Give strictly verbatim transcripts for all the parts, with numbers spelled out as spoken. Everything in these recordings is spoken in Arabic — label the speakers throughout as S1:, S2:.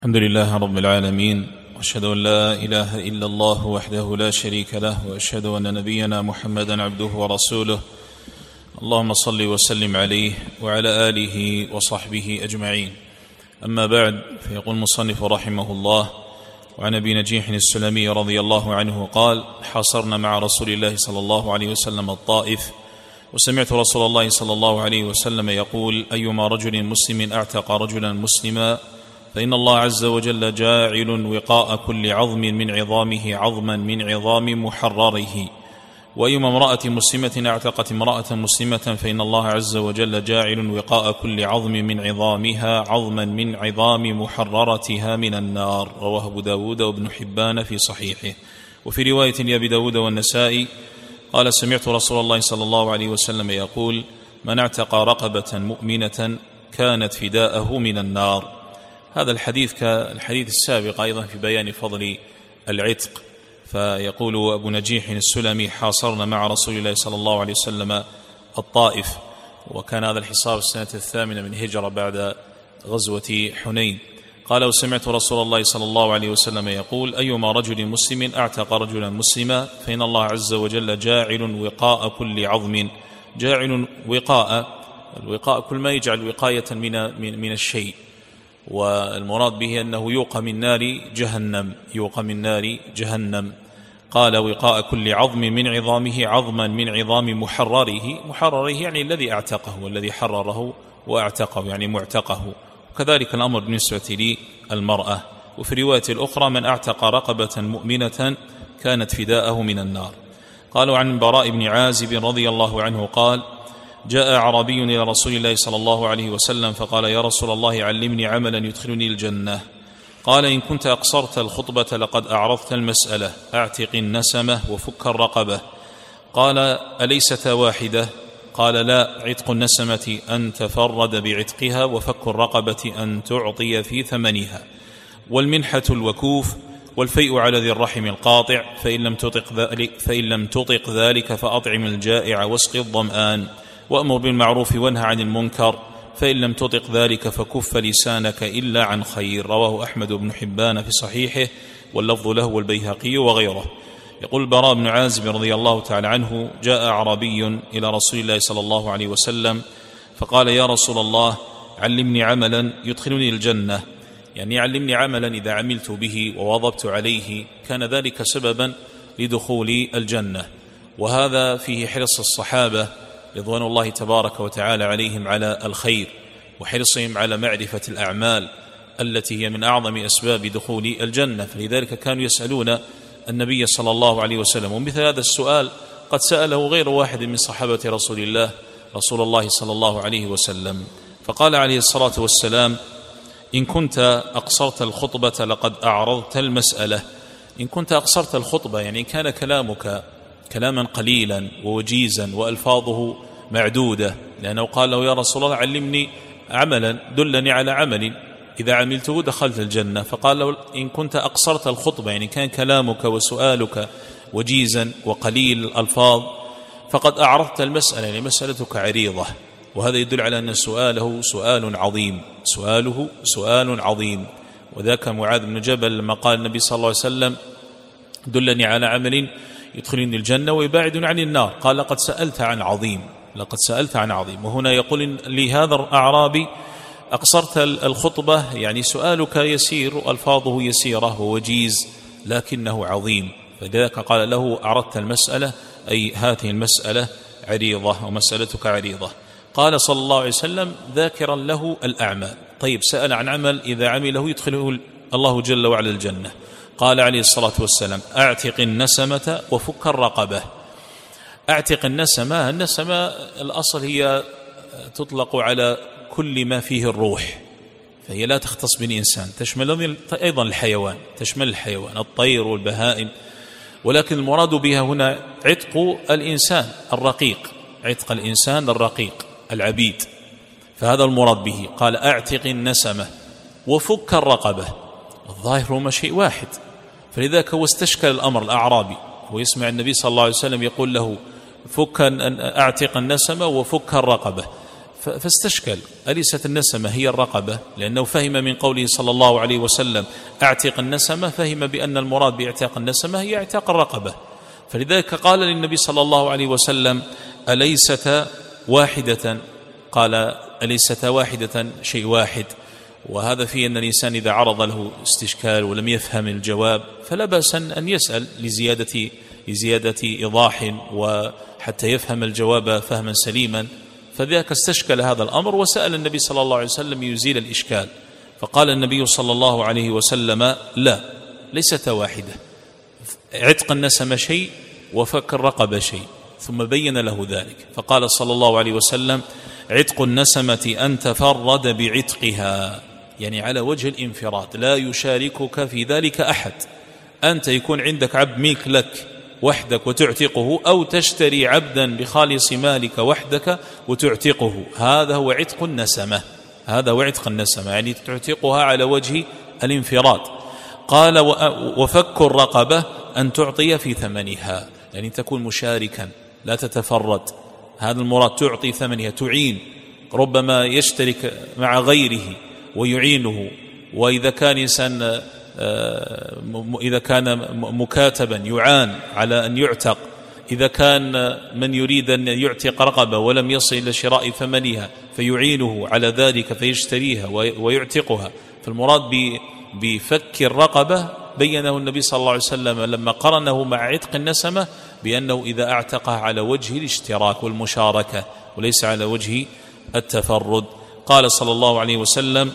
S1: الحمد لله رب العالمين، وأشهد أن لا إله إلا الله وحده لا شريك له، وأشهد أن نبينا محمدا عبده ورسوله. اللهم صل وسلم عليه وعلى آله وصحبه أجمعين. أما بعد، فيقول المصنف رحمه الله: وعن أبي نجيح السلمي رضي الله عنه قال: حاصرنا مع رسول الله صلى الله عليه وسلم الطائف، وسمعت رسول الله صلى الله عليه وسلم يقول: أيما رجل مسلم أعتق رجلا مسلما فإن الله عز وجل جاعل وقاء كل عظم من عظامه عظما من عظام محرره، وأيما امرأة مسلمة أعتقت امرأة مسلمة فإن الله عز وجل جاعل وقاء كل عظم من عظامها عظما من عظام محررتها من النار. رواه أبو داود وابن حبان في صحيحه. وفي رواية لأبي داود والنسائي قال: سمعت رسول الله صلى الله عليه وسلم يقول: من اعتق رقبة مؤمنة كانت فداءه من النار. هذا الحديث كالحديث السابق أيضا في بيان فضل العتق. فيقول أبو نجيح السلمي: حاصرنا مع رسول الله صلى الله عليه وسلم الطائف، وكان هذا الحصار السنة الثامنة من هجرة بعد غزوة حنين. قال: وسمعت رسول الله صلى الله عليه وسلم يقول: أيما رجل مسلم أعتق رجلا مسلما فإن الله عز وجل جاعل وقاء كل عظم. جاعل وقاء، الوقاء كل ما يجعل وقاية من من الشيء، والمراد به أنه يوقى من نار جهنم، يوقى من نار جهنم. قال: وقاء كل عظم من عظامه عظما من عظام محرره. محرره يعني الذي اعتقه والذي حرره واعتقه، يعني معتقه. وكذلك الأمر بالنسبة للمرأة. وفي رواية الأخرى: من اعتق رقبة مؤمنة كانت فداءه من النار. قالوا عن البراء بن عازب رضي الله عنه قال: جاء أعرابي إلى رسول الله صلى الله عليه وسلم فقال: يا رسول الله علمني عملا يدخلني الجنة. قال: إن كنت أقصرت الخطبة لقد أعرضت المسألة، أعتق النسمة وفك الرقبة. قال: أليستا واحدة؟ قال: لا، عتق النسمة أن تفرد بعتقها، وفك الرقبة أن تعطي في ثمنها، والمنحة الوكوف، والفيء على ذي الرحم القاطع، فإن لم تطق ذلك, فإن لم تطق ذلك فأطعم الجائع واسق الظمآن، وأمر بالمعروف وانهى عن المنكر، فإن لم تطق ذلك فكف لسانك إلا عن خير. رواه أحمد بن حبان في صحيحه، واللفظ له والبيهقي وغيره. يقول البراء بن عازب رضي الله تعالى عنه: جاء أعرابي إلى رسول الله صلى الله عليه وسلم فقال: يا رسول الله علمني عملا يدخلني الجنة، يعني علمني عملا إذا عملت به وواظبت عليه كان ذلك سببا لدخول الجنة. وهذا فيه حرص الصحابة رضوان الله تبارك وتعالى عليهم على الخير، وحرصهم على معرفة الأعمال التي هي من أعظم أسباب دخول الجنة. فلذلك كانوا يسألون النبي صلى الله عليه وسلم. ومثل هذا السؤال قد سأله غير واحد من صحابة رسول الله رسول الله صلى الله عليه وسلم. فقال عليه الصلاة والسلام: إن كنت أقصرت الخطبة لقد أعرضت المسألة. إن كنت أقصرت الخطبة يعني كان كلامك كلاما قليلا ووجيزا وألفاظه معدودة، لأنه قال له: يا رسول الله علمني عملا، دلني على عمل إذا عملته دخلت الجنة. فقال له: إن كنت أقصرت الخطبة يعني كان كلامك وسؤالك وجيزا وقليل الألفاظ، فقد أعرضت المسألة، يعني مسألتك عريضة. وهذا يدل على أن سؤاله سؤال عظيم، سؤاله سؤال عظيم. وذاك معاذ بن جبل لما قال النبي صلى الله عليه وسلم: دلني على عمل يدخلني الجنة ويباعدني عن النار، قال: لقد سألت عن عظيم، لقد سألت عن عظيم. وهنا يقول لهذا الأعرابي: أقصرت الخطبة يعني سؤالك يسير، ألفاظه يسيرة ووجيز، لكنه عظيم. فذلك قال له: أعرضت المسألة، أي هذه المسألة عريضة ومسألتك عريضة. قال صلى الله عليه وسلم ذاكرا له الأعمال. طيب، سأل عن عمل إذا عمله يدخله الله جل وعلا الجنة. قال عليه الصلاة والسلام: أعتق النسمة وفك الرقبة. أعتق النسمة، النسمة الأصل هي تطلق على كل ما فيه الروح، فهي لا تختص بالإنسان، تشمل أيضا الحيوان، تشمل الحيوان الطير والبهائم، ولكن المراد بها هنا عتق الإنسان الرقيق، عتق الإنسان الرقيق العبيد، فهذا المراد به. قال: أعتق النسمة وفك الرقبة. الظاهر هو شيء واحد، فلذلك هو استشكل الأمر الأعرابي، ويسمع النبي صلى الله عليه وسلم يقول له: فك أعتق النسمة وفك الرقبة، فاستشكل أليست النسمة هي الرقبة؟ لأنه فهم من قوله صلى الله عليه وسلم اعتق النسمة، فهم بأن المراد باعتاق النسمة هي اعتاق الرقبة، فلذلك قال للنبي صلى الله عليه وسلم أليست واحدة؟ قال أليست واحدة شيء واحد. وهذا فيه أن الإنسان إذا عرض له استشكال ولم يفهم الجواب فلا بأس أن يسأل لزيادة, لزيادة إيضاح وحتى يفهم الجواب فهما سليما. فذاك استشكل هذا الأمر وسأل النبي صلى الله عليه وسلم يزيل الإشكال، فقال النبي صلى الله عليه وسلم لا، ليست واحدة، عتق النسمة شيء وفك الرقبة شيء، ثم بين له ذلك فقال صلى الله عليه وسلم عتق النسمة أن تفرد بعتقها، يعني على وجه الانفراد، لا يشاركك في ذلك أحد، أنت يكون عندك عبد ملك لك وحدك وتعتقه، أو تشتري عبدا بخالص مالك وحدك وتعتقه، هذا هو عتق النسمة، هذا هو عتق النسمة، يعني تعتقها على وجه الانفراد. قال وفك الرقبة أن تعطي في ثمنها، يعني تكون مشاركا لا تتفرد، هذا المراد، تعطي ثمنها، تعين، ربما يشترك مع غيره ويعينه. وإذا كان إنسان إذا كان مكاتبا يعان على أن يعتق، إذا كان من يريد أن يعتق رقبة ولم يصل إلى شراء ثمنها فيعينه على ذلك فيشتريها ويعتقها. فالمراد بفك الرقبة بينه النبي صلى الله عليه وسلم لما قرنه مع عتق النسمة بأنه إذا اعتقها على وجه الاشتراك والمشاركة وليس على وجه التفرد. قال صلى الله عليه وسلم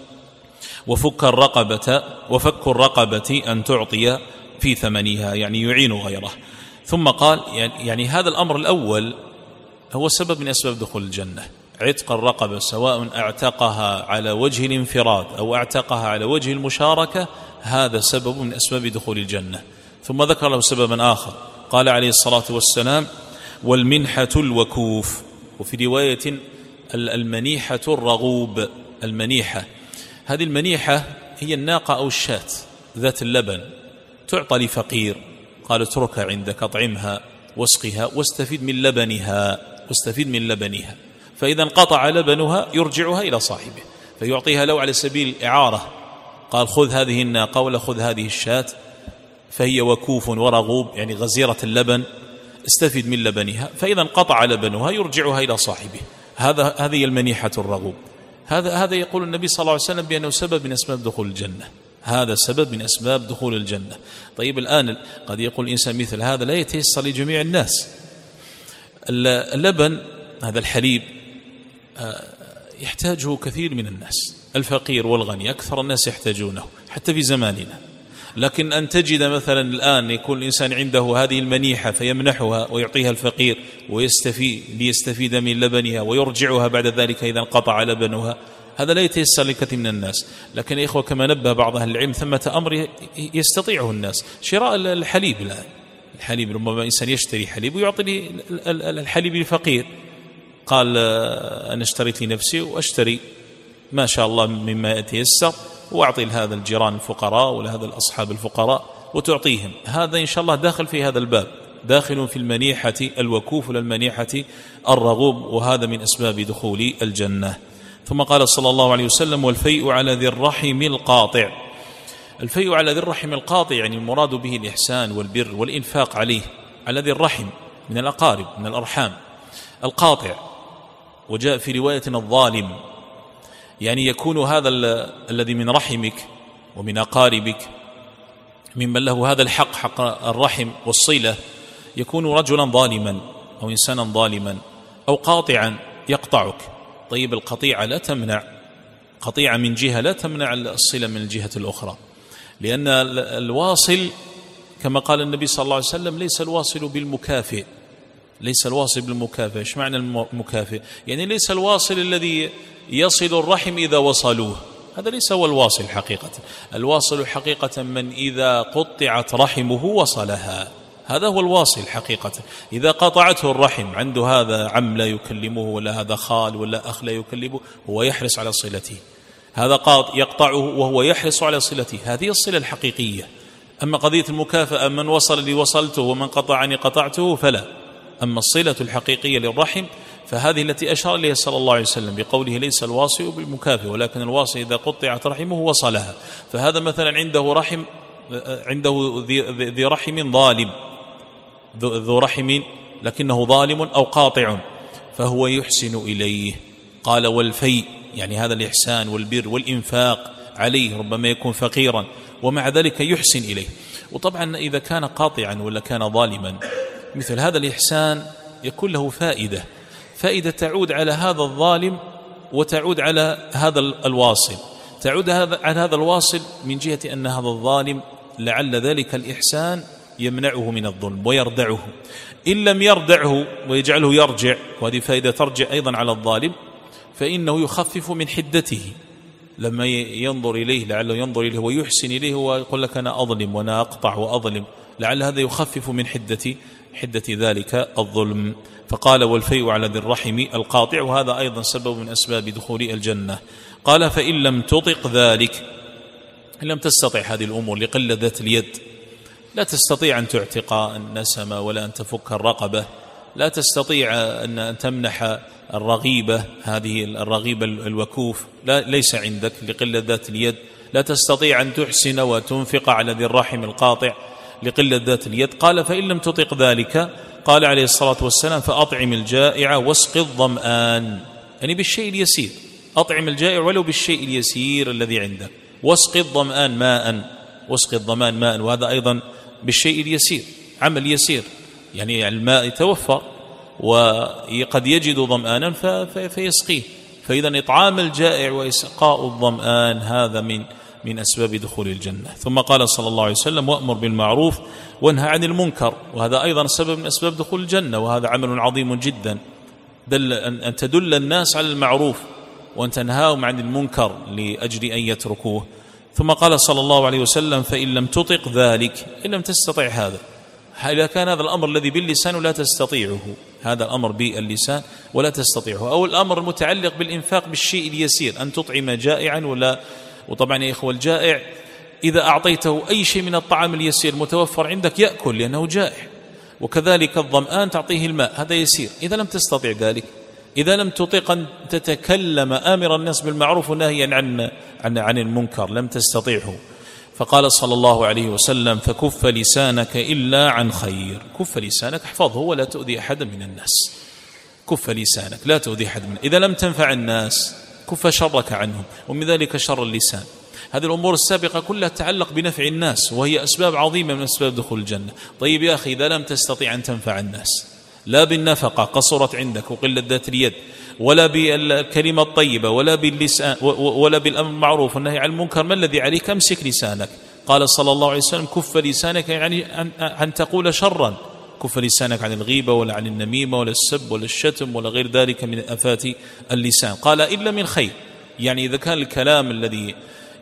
S1: وفك الرقبة وفك الرقبة أن تعطي في ثمنها، يعني يعين غيره. ثم قال يعني هذا الأمر الأول هو سبب من أسباب دخول الجنة، عتق الرقبة، سواء اعتقها على وجه الانفراد أو اعتقها على وجه المشاركة، هذا سبب من أسباب دخول الجنة. ثم ذكر له سببا آخر، قال عليه الصلاة والسلام والمنحة الوكوف، وفي رواية المنيحة الرغوب. المنيحة هذه المنيحة هي الناقة أو الشاة ذات اللبن، تعطى لفقير، قال اتركها عندك، اطعمها واسقها واستفيد من لبنها، واستفيد من لبنها، فإذا انقطع لبنها يرجعها إلى صاحبه فيعطيها له على سبيل الإعارة. قال خذ هذه الناقة ولا خذ هذه الشاة، فهي وكوف ورغوب، يعني غزيرة اللبن، استفيد من لبنها، فإذا انقطع لبنها يرجعها إلى صاحبه. هذا هذه المنيحة الرغوب. هذا هذا يقول النبي صلى الله عليه وسلم بأنه سبب من أسباب دخول الجنة، هذا سبب من أسباب دخول الجنة. طيب الآن قد يقول الإنسان مثل هذا لا يتيسر لجميع الناس. اللبن هذا الحليب يحتاجه كثير من الناس، الفقير والغني أكثر الناس يحتاجونه حتى في زماننا. لكن أن تجد مثلا الآن يكون الإنسان عنده هذه المنيحة فيمنحها ويعطيها الفقير ويستفيد ليستفيد من لبنها ويرجعها بعد ذلك إذا انقطع لبنها، هذا لا يتيسر لكثير من الناس. لكن يا إخوة كما نبه بعض أهل العلم ثمة أمر يستطيعه الناس، شراء الحليب. الآن الحليب ربما إنسان يشتري حليب ويعطي الحليب لفقير، قال أنا اشتريت لنفسي وأشتري ما شاء الله مما يتيسر وأعطي لهذا الجيران الفقراء ولهذا الأصحاب الفقراء وتعطيهم. هذا إن شاء الله داخل في هذا الباب، داخل في المنيحة الوكوف للمنيحة الرغوب، وهذا من أسباب دخول الجنة. ثم قال صلى الله عليه وسلم والفيء على ذي الرحم القاطع. الفيء على ذي الرحم القاطع يعني المراد به الإحسان والبر والإنفاق عليه، على ذي الرحم من الأقارب من الأرحام القاطع. وجاء في رواية الظالم، يعني يكون هذا الذي من رحمك ومن أقاربك ممن له هذا الحق، حق الرحم والصلة، يكون رجلا ظالما أو إنسانا ظالما أو قاطعا يقطعك. طيب القطيعة لا تمنع، قطيعة من جهة لا تمنع الصلة من الجهة الأخرى، لأن الواصل كما قال النبي صلى الله عليه وسلم ليس الواصل بالمكافئ، ليس الواصل بالمكافئ. ايش معنى المكافئ؟ يعني ليس الواصل الذي يصل الرحم إذا وصلوه، هذا ليس هو الواصل حقيقة. الواصل حقيقة من إذا قطعت رحمه وصلها، هذا هو الواصل حقيقة. إذا قطعته الرحم، عنده هذا عم لا يكلمه ولا هذا خال ولا أخ لا يكلمه، هو يحرص على صلته، هذا قاط يقطعه وهو يحرص على صلته، هذه الصلة الحقيقية. أما قضية المكافأة من وصل لي وصلته ومن قطعني قطعته فلا. أما الصلة الحقيقية للرحم فهذه التي أشار إليها صلى الله عليه وسلم بقوله ليس الواصل بالمكافئ ولكن الواصل إذا قطعت رحمه وصلها. فهذا مثلا عنده رحم عنده ذي رحم ظالم ذو رحم لكنه ظالم أو قاطع فهو يحسن إليه. قال والفيء يعني هذا الإحسان والبر والإنفاق عليه، ربما يكون فقيرا ومع ذلك يحسن إليه. وطبعا إذا كان قاطعا ولا كان ظالما مثل هذا الإحسان يكون له فائدة فائدة تعود على هذا الظالم وتعود على هذا الواصل. تعود على هذا الواصل من جهة أن هذا الظالم لعل ذلك الإحسان يمنعه من الظلم ويردعه، إن لم يردعه ويجعله يرجع، وهذه فائدة ترجع أيضا على الظالم، فإنه يخفف من حدته لما ينظر إليه، لعله ينظر إليه ويحسن إليه ويقول لك أنا أظلم وأنا أقطع وأظلم، لعل هذا يخفف من حدة حدة ذلك الظلم. فقال والفيء على ذي الرحم القاطع، وهذا أيضا سبب من أسباب دخول الجنة. قال فإن لم تطق ذلك، إن لم تستطع هذه الأمور لقلة ذات اليد، لا تستطيع أن تعتق النسمة ولا أن تفك الرقبة، لا تستطيع أن تمنح الرغيبة هذه الرغيبة الوكوف، لا ليس عندك لقلة ذات اليد، لا تستطيع أن تحسن وتنفق على ذي الرحم القاطع لقلة ذات اليد. قال فإن لم تطق ذلك، قال عليه الصلاة والسلام فأطعم الجائع واسق الظمآن، يعني بالشيء اليسير، أطعم الجائع ولو بالشيء اليسير الذي عندك، واسق الظمآن ماء، واسق الظمآن ماء، وهذا أيضا بالشيء اليسير، عمل يسير، يعني الماء يتوفر وقد يجد ظمآنا فيسقيه. فإذا إطعام الجائع وإسقاء الظمآن هذا من من أسباب دخول الجنة. ثم قال صلى الله عليه وسلم وأمر بالمعروف وانهى عن المنكر، وهذا أيضا سبب من أسباب دخول الجنة، وهذا عمل عظيم جدا، دل أن تدل الناس على المعروف وأن تنهاهم عن المنكر لأجل أن يتركوه. ثم قال صلى الله عليه وسلم فإن لم تطق ذلك، إن لم تستطع هذا، إذا كان هذا الأمر الذي باللسان ولا تستطيعه، هذا الأمر باللسان ولا تستطيعه، أو الأمر المتعلق بالإنفاق بالشيء اليسير، أن تطعم جائعا ولا، وطبعا يا إخوة الجائع إذا أعطيته أي شيء من الطعام اليسير متوفر عندك يأكل لأنه جائع، وكذلك الظمآن تعطيه الماء، هذا يسير. إذا لم تستطيع ذلك، إذا لم تطيق أن تتكلم آمر الناس بالمعروف ونهيا عن عن عن المنكر، لم تستطيعه. فقال صلى الله عليه وسلم فكف لسانك إلا عن خير، كف لسانك، احفظه ولا تؤذي أحدا من الناس، كف لسانك لا تؤذي أحد من، إذا لم تنفع الناس كف شرك عنهم، ومن ذلك شر اللسان. هذه الأمور السابقة كلها تتعلق بنفع الناس، وهي أسباب عظيمة من أسباب دخول الجنة. طيب يا أخي إذا لم تستطيع أن تنفع الناس، لا بالنفقة قصرت عندك وقلة ذات اليد، ولا بالكلمة الطيبة، ولا باللسان، ولا بالأمر المعروف والنهي عن المنكر، ما الذي عليك؟ امسك لسانك. قال صلى الله عليه وسلم كف لسانك، يعني أن تقول شرا، كف لسانك عن الغيبة ولا عن النميمة ولا السب ولا الشتم ولا غير ذلك من آفات اللسان. قال إلا من خير، يعني إذا كان الكلام الذي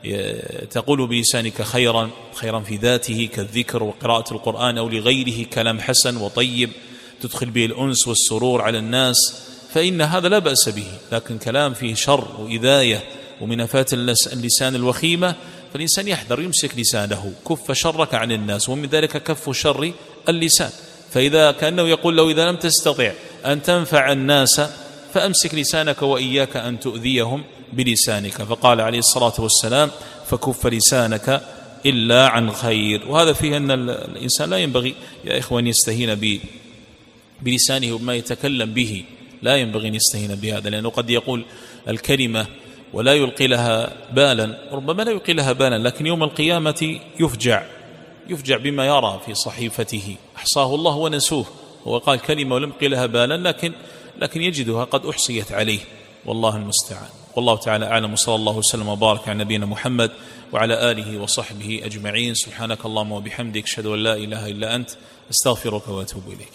S1: تقول بلسانك خيرا، خيرا في ذاته كالذكر وقراءة القرآن، أو لغيره كلام حسن وطيب تدخل به الأنس والسرور على الناس، فإن هذا لا بأس به. لكن كلام فيه شر وإذاية ومن آفات اللسان الوخيمة، فالإنسان يحذر، يمسك لسانه، كف شرك عن الناس، ومن ذلك كف شر اللسان. فإذا كأنه يقول له إذا لم تستطع أن تنفع الناس فأمسك لسانك وإياك أن تؤذيهم بلسانك. فقال عليه الصلاة والسلام فكف لسانك إلا عن خير. وهذا فيه أن الإنسان لا ينبغي يا إخوان يستهين بلسانه وما يتكلم به، لا ينبغي أن يستهين بهذا، لأنه قد يقول الكلمة ولا يلقي لها بالا، ربما لا يلقي لها بالا، لكن يوم القيامة يفجع يفجع بما يرى في صحيفته، أحصاه الله ونسوه. هو قال كلمة ولم يلقي لها بالا، لكن لكن يجدها قد أحصيت عليه، والله المستعان. والله تعالى أعلم، وصلى الله وسلم وبارك على نبينا محمد وعلى آله وصحبه أجمعين. سبحانك اللهم وبحمدك، أشهد أن لا إله إلا أنت، أستغفرك وأتوب إليك.